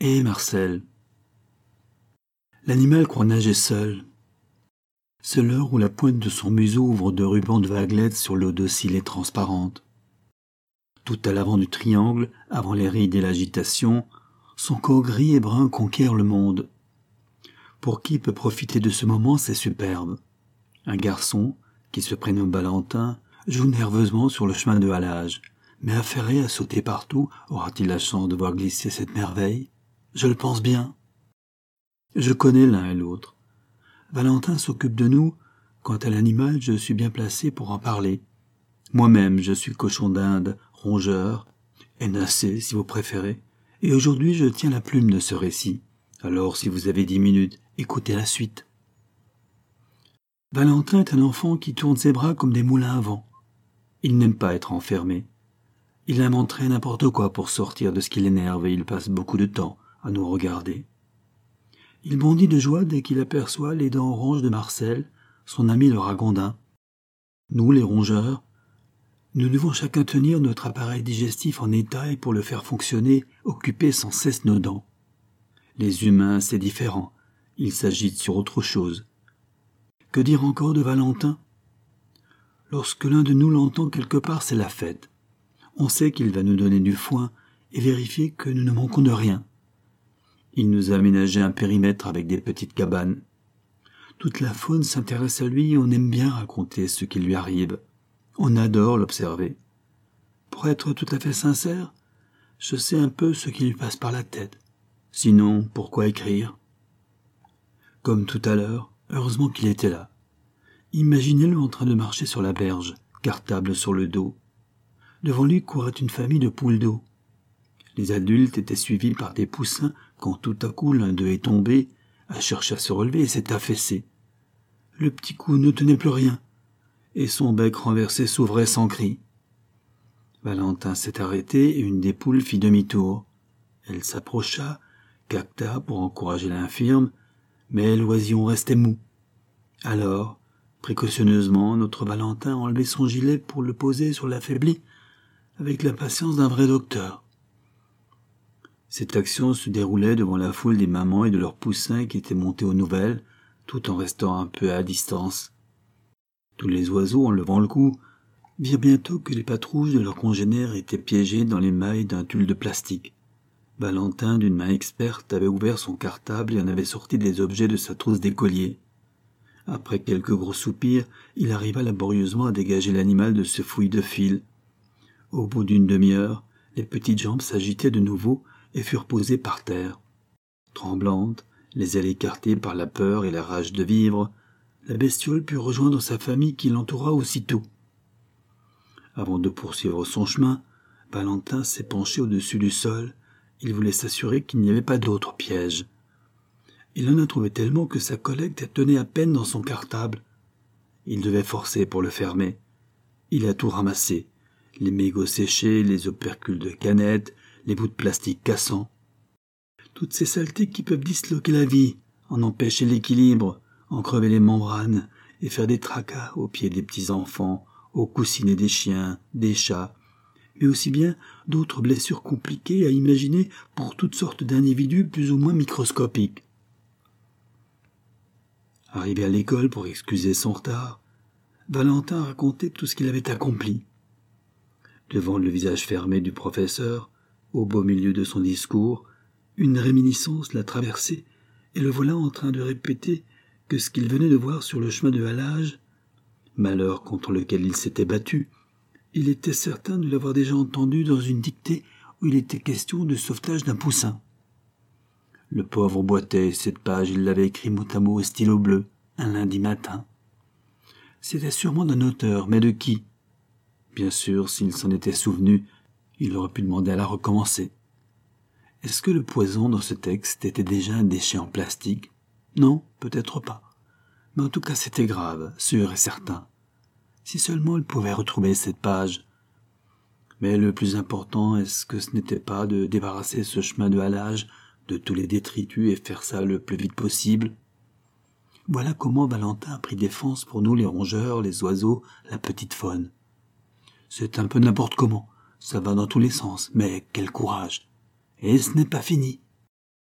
Et Marcel. L'animal croit nager seul. C'est l'heure où la pointe de son museau ouvre de rubans de vaguelettes sur l'eau docile et transparente. Tout à l'avant du triangle, avant les rides et l'agitation, son corps gris et brun conquiert le monde. Pour qui peut profiter de ce moment, c'est superbe. Un garçon, qui se prénomme Valentin, joue nerveusement sur le chemin de halage, mais affairé à sauter partout, aura-t-il la chance de voir glisser cette merveille? Je le pense bien. Je connais l'un et l'autre. Valentin s'occupe de nous. Quant à l'animal, je suis bien placé pour en parler. Moi-même, je suis cochon d'Inde, rongeur, énacé si vous préférez, et aujourd'hui je tiens la plume de ce récit. Alors, si vous avez 10 minutes, écoutez la suite. Valentin est un enfant qui tourne ses bras comme des moulins à vent. Il n'aime pas être enfermé. Il inventerait n'importe quoi pour sortir de ce qui l'énerve et il passe beaucoup de temps à nous regarder. Il bondit de joie dès qu'il aperçoit les dents oranges de Marcel, son ami le ragondin. Nous, les rongeurs, nous devons chacun tenir notre appareil digestif en état et pour le faire fonctionner, occuper sans cesse nos dents. Les humains, c'est différent. Ils s'agitent sur autre chose. Que dire encore de Valentin? Lorsque l'un de nous l'entend quelque part, c'est la fête. On sait qu'il va nous donner du foin et vérifier que nous ne manquons de rien. Il nous a aménagé un périmètre avec des petites cabanes. Toute la faune s'intéresse à lui et on aime bien raconter ce qui lui arrive. On adore l'observer. Pour être tout à fait sincère, je sais un peu ce qui lui passe par la tête. Sinon, pourquoi écrire? Comme tout à l'heure, heureusement qu'il était là. Imaginez-le en train de marcher sur la berge, cartable sur le dos. Devant lui courait une famille de poules d'eau. Les adultes étaient suivis par des poussins quand tout à coup l'un d'eux est tombé, a cherché à se relever et s'est affaissé. Le petit cou ne tenait plus rien, et son bec renversé s'ouvrait sans cri. Valentin s'est arrêté et une des poules fit demi-tour. Elle s'approcha, cacta pour encourager l'infirme, mais l'oisillon restait mou. Alors, précautionneusement, notre Valentin a enlevé son gilet pour le poser sur l'affaibli, avec la patience d'un vrai docteur. Cette action se déroulait devant la foule des mamans et de leurs poussins qui étaient montés aux nouvelles, tout en restant un peu à distance. Tous les oiseaux, en levant le cou, virent bientôt que les pattes rouges de leurs congénères étaient piégées dans les mailles d'un tulle de plastique. Valentin, d'une main experte, avait ouvert son cartable et en avait sorti des objets de sa trousse d'écolier. Après quelques gros soupirs, il arriva laborieusement à dégager l'animal de ce fouillis de fil. Au bout d'une demi-heure, les petites jambes s'agitaient de nouveau et furent posées par terre. Tremblante, les ailes écartées par la peur et la rage de vivre, la bestiole put rejoindre sa famille qui l'entoura aussitôt. Avant de poursuivre son chemin, Valentin s'est penché au-dessus du sol. Il voulait s'assurer qu'il n'y avait pas d'autre piège. Il en a trouvé tellement que sa collègue tenait à peine dans son cartable. Il devait forcer pour le fermer. Il a tout ramassé. Les mégots séchés, les opercules de canettes, les bouts de plastique cassants. Toutes ces saletés qui peuvent disloquer la vie, en empêcher l'équilibre, en crever les membranes et faire des tracas aux pieds des petits-enfants, aux coussinets des chiens, des chats, mais aussi bien d'autres blessures compliquées à imaginer pour toutes sortes d'individus plus ou moins microscopiques. Arrivé à l'école pour excuser son retard, Valentin racontait tout ce qu'il avait accompli. Devant le visage fermé du professeur, au beau milieu de son discours, une réminiscence l'a traversé et le voilà en train de répéter que ce qu'il venait de voir sur le chemin de halage, malheur contre lequel il s'était battu, il était certain de l'avoir déjà entendu dans une dictée où il était question de sauvetage d'un poussin. Le pauvre boitait, cette page il l'avait écrit mot à mot au stylo bleu, un lundi matin. C'était sûrement d'un auteur, mais de qui? Bien sûr, s'il s'en était souvenu, il aurait pu demander à la recommencer. Est-ce que le poison dans ce texte était déjà un déchet en plastique? Non, peut-être pas. Mais en tout cas, c'était grave, sûr et certain. Si seulement il pouvait retrouver cette page. Mais le plus important, est-ce que ce n'était pas de débarrasser ce chemin de halage de tous les détritus et faire ça le plus vite possible? Voilà comment Valentin a pris défense pour nous les rongeurs, les oiseaux, la petite faune. C'est un peu n'importe comment, ça va dans tous les sens, mais quel courage! Et ce n'est pas fini.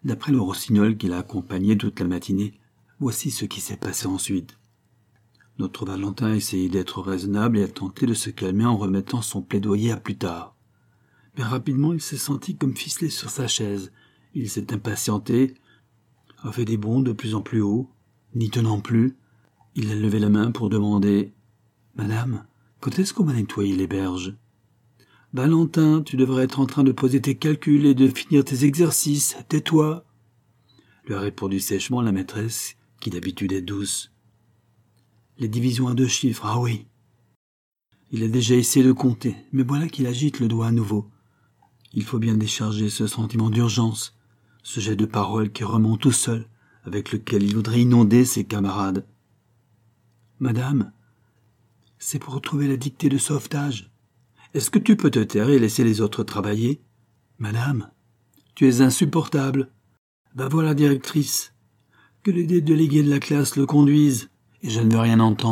D'après le rossignol qui l'a accompagné toute la matinée, voici ce qui s'est passé ensuite. Notre Valentin a essayé d'être raisonnable et a tenté de se calmer en remettant son plaidoyer à plus tard. Mais rapidement, il s'est senti comme ficelé sur sa chaise. Il s'est impatienté, a fait des bonds de plus en plus haut, n'y tenant plus. Il a levé la main pour demander « Madame, quand est-ce qu'on va nettoyer les berges ?»« Valentin, tu devrais être en train de poser tes calculs et de finir tes exercices. Tais-toi » lui a répondu sèchement la maîtresse, qui d'habitude est douce. Les divisions à 2 chiffres, ah oui. Il a déjà essayé de compter, mais voilà qu'il agite le doigt à nouveau. Il faut bien décharger ce sentiment d'urgence, ce jet de parole qui remonte tout seul, avec lequel il voudrait inonder ses camarades. « Madame, c'est pour retrouver la dictée de sauvetage. Est-ce que tu peux te taire et laisser les autres travailler ? Madame, tu es insupportable. Va voir la directrice. Que les délégués de la classe le conduisent, et je ne veux rien entendre. »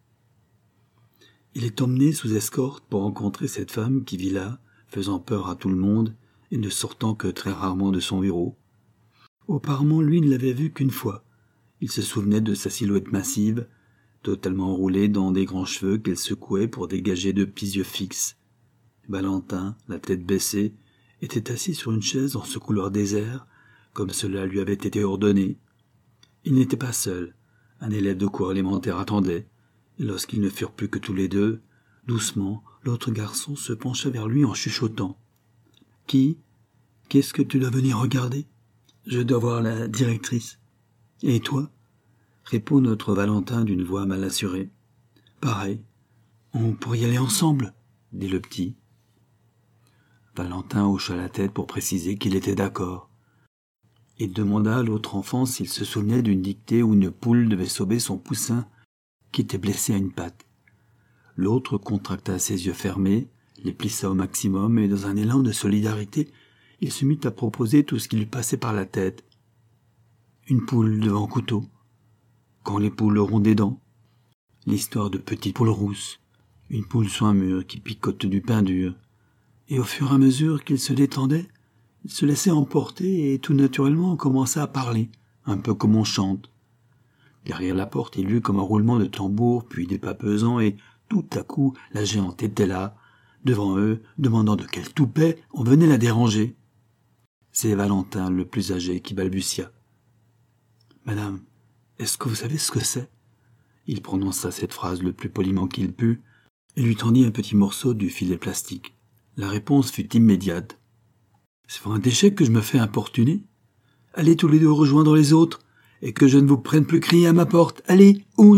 Il est emmené sous escorte pour rencontrer cette femme qui vit là, faisant peur à tout le monde et ne sortant que très rarement de son bureau. Auparavant, lui ne l'avait vue qu'une fois. Il se souvenait de sa silhouette massive, totalement enroulée dans des grands cheveux qu'elle secouait pour dégager de petits yeux fixes. Valentin, la tête baissée, était assis sur une chaise dans ce couloir désert, comme cela lui avait été ordonné. Il n'était pas seul. Un élève de cours élémentaire attendait, et lorsqu'ils ne furent plus que tous les deux, doucement, l'autre garçon se pencha vers lui en chuchotant. « Qui ? Qu'est-ce que tu dois venir regarder ? Je dois voir la directrice. »« Et toi ?» répond notre Valentin d'une voix mal assurée. « Pareil. On pourrait y aller ensemble, » dit le petit. Valentin hocha la tête pour préciser qu'il était d'accord. Il demanda à l'autre enfant s'il se souvenait d'une dictée où une poule devait sauver son poussin qui était blessé à une patte. L'autre contracta ses yeux fermés, les plissa au maximum et dans un élan de solidarité, il se mit à proposer tout ce qui lui passait par la tête. Une poule devant couteau, quand les poules auront des dents, l'histoire de petites poules rousses, une poule sur un mur qui picote du pain dur, et au fur et à mesure qu'il se détendait, il se laissait emporter et tout naturellement commença à parler, un peu comme on chante. Derrière la porte, il eut comme un roulement de tambour, puis des pas pesants, et tout à coup, la géante était là, devant eux, demandant de quel toupet on venait la déranger. C'est Valentin, le plus âgé, qui balbutia. « Madame, est-ce que vous savez ce que c'est ?» Il prononça cette phrase le plus poliment qu'il put, et lui tendit un petit morceau du filet plastique. La réponse fut immédiate. « C'est pour un déchet que je me fais importuner ? Allez tous les deux rejoindre les autres, et que je ne vous prenne plus crier à ma porte. Allez, oust !»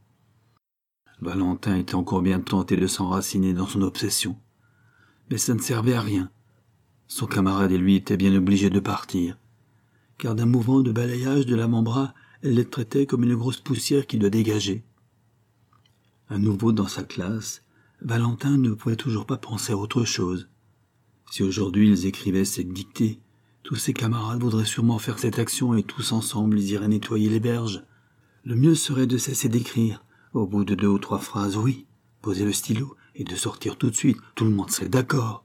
Valentin était encore bien tenté de s'enraciner dans son obsession. Mais ça ne servait à rien. Son camarade et lui étaient bien obligés de partir, car d'un mouvement de balayage de l'avant-bras, elle les traitait comme une grosse poussière qui doit dégager. À nouveau dans sa classe, Valentin ne pouvait toujours pas penser à autre chose. Si aujourd'hui ils écrivaient cette dictée, tous ses camarades voudraient sûrement faire cette action et tous ensemble ils iraient nettoyer les berges. Le mieux serait de cesser d'écrire, au bout de 2 ou 3 phrases, oui, poser le stylo et de sortir tout de suite, tout le monde serait d'accord.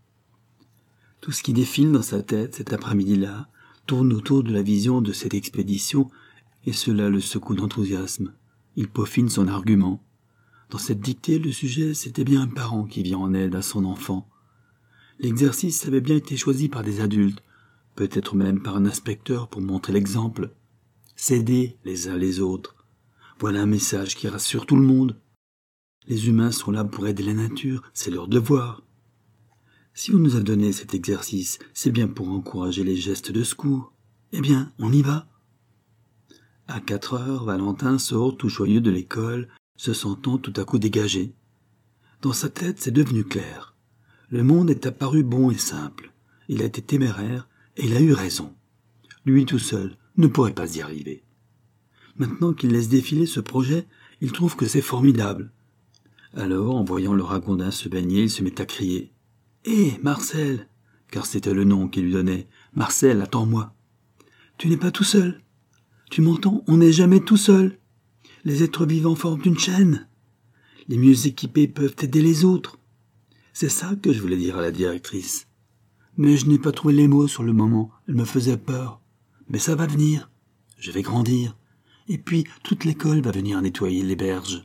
Tout ce qui défile dans sa tête cet après-midi-là tourne autour de la vision de cette expédition et cela le secoue d'enthousiasme. Il peaufine son argument. Dans cette dictée, le sujet, c'était bien un parent qui vient en aide à son enfant. L'exercice avait bien été choisi par des adultes, peut-être même par un inspecteur pour montrer l'exemple. S'aider les uns les autres. Voilà un message qui rassure tout le monde. Les humains sont là pour aider la nature, c'est leur devoir. Si on nous a donné cet exercice, c'est bien pour encourager les gestes de secours. Eh bien, on y va. À 4 heures, Valentin sort tout joyeux de l'école, se sentant tout à coup dégagé. Dans sa tête, c'est devenu clair. Le monde est apparu bon et simple. Il a été téméraire et il a eu raison. Lui tout seul ne pourrait pas y arriver. Maintenant qu'il laisse défiler ce projet, il trouve que c'est formidable. Alors, en voyant le ragondin se baigner, il se met à crier. « Hé, Marcel !» car c'était le nom qu'il lui donnait. « Marcel, attends-moi. Tu n'es pas tout seul. Tu m'entends ? On n'est jamais tout seul. Les êtres vivants forment une chaîne. Les mieux équipés peuvent aider les autres. C'est ça que je voulais dire à la directrice. Mais je n'ai pas trouvé les mots sur le moment, elle me faisait peur. Mais ça va venir, je vais grandir, et puis toute l'école va venir nettoyer les berges.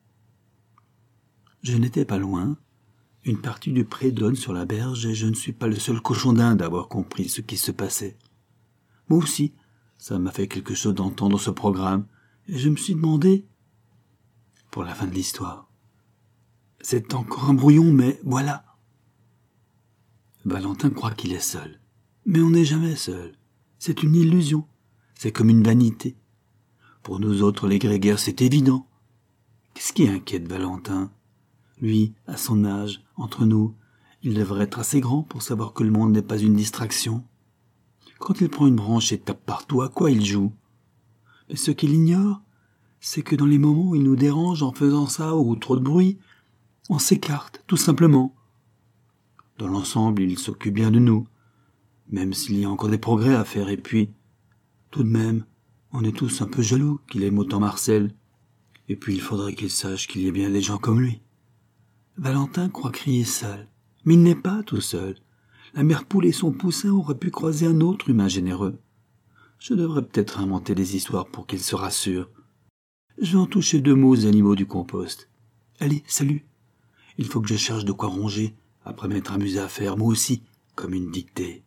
Je n'étais pas loin. Une partie du pré donne sur la berge et je ne suis pas le seul cochon d'Inde à avoir compris ce qui se passait. Moi aussi, ça m'a fait quelque chose d'entendre ce programme, et je me suis demandé, pour la fin de l'histoire, c'est encore un brouillon, mais voilà. Valentin croit qu'il est seul. Mais on n'est jamais seul. C'est une illusion. C'est comme une vanité. Pour nous autres, les grégaires, c'est évident. Qu'est-ce qui inquiète Valentin? Lui, à son âge, entre nous, il devrait être assez grand pour savoir que le monde n'est pas une distraction. Quand il prend une branche et tape partout, à quoi il joue? Mais ce qu'il ignore, c'est que dans les moments où il nous dérange en faisant ça ou trop de bruit, on s'écarte, tout simplement. Dans l'ensemble, il s'occupe bien de nous, même s'il y a encore des progrès à faire, et puis, tout de même, on est tous un peu jaloux qu'il aime autant Marcel, et puis il faudrait qu'il sache qu'il y a bien des gens comme lui. Valentin croit crier seul, mais il n'est pas tout seul. La mère poule et son poussin auraient pu croiser un autre humain généreux. Je devrais peut-être inventer des histoires pour qu'il se rassure. Je vais en toucher 2 mots aux animaux du compost. Allez, salut. Il faut que je cherche de quoi ronger, après m'être amusé à faire, moi aussi, comme une dictée.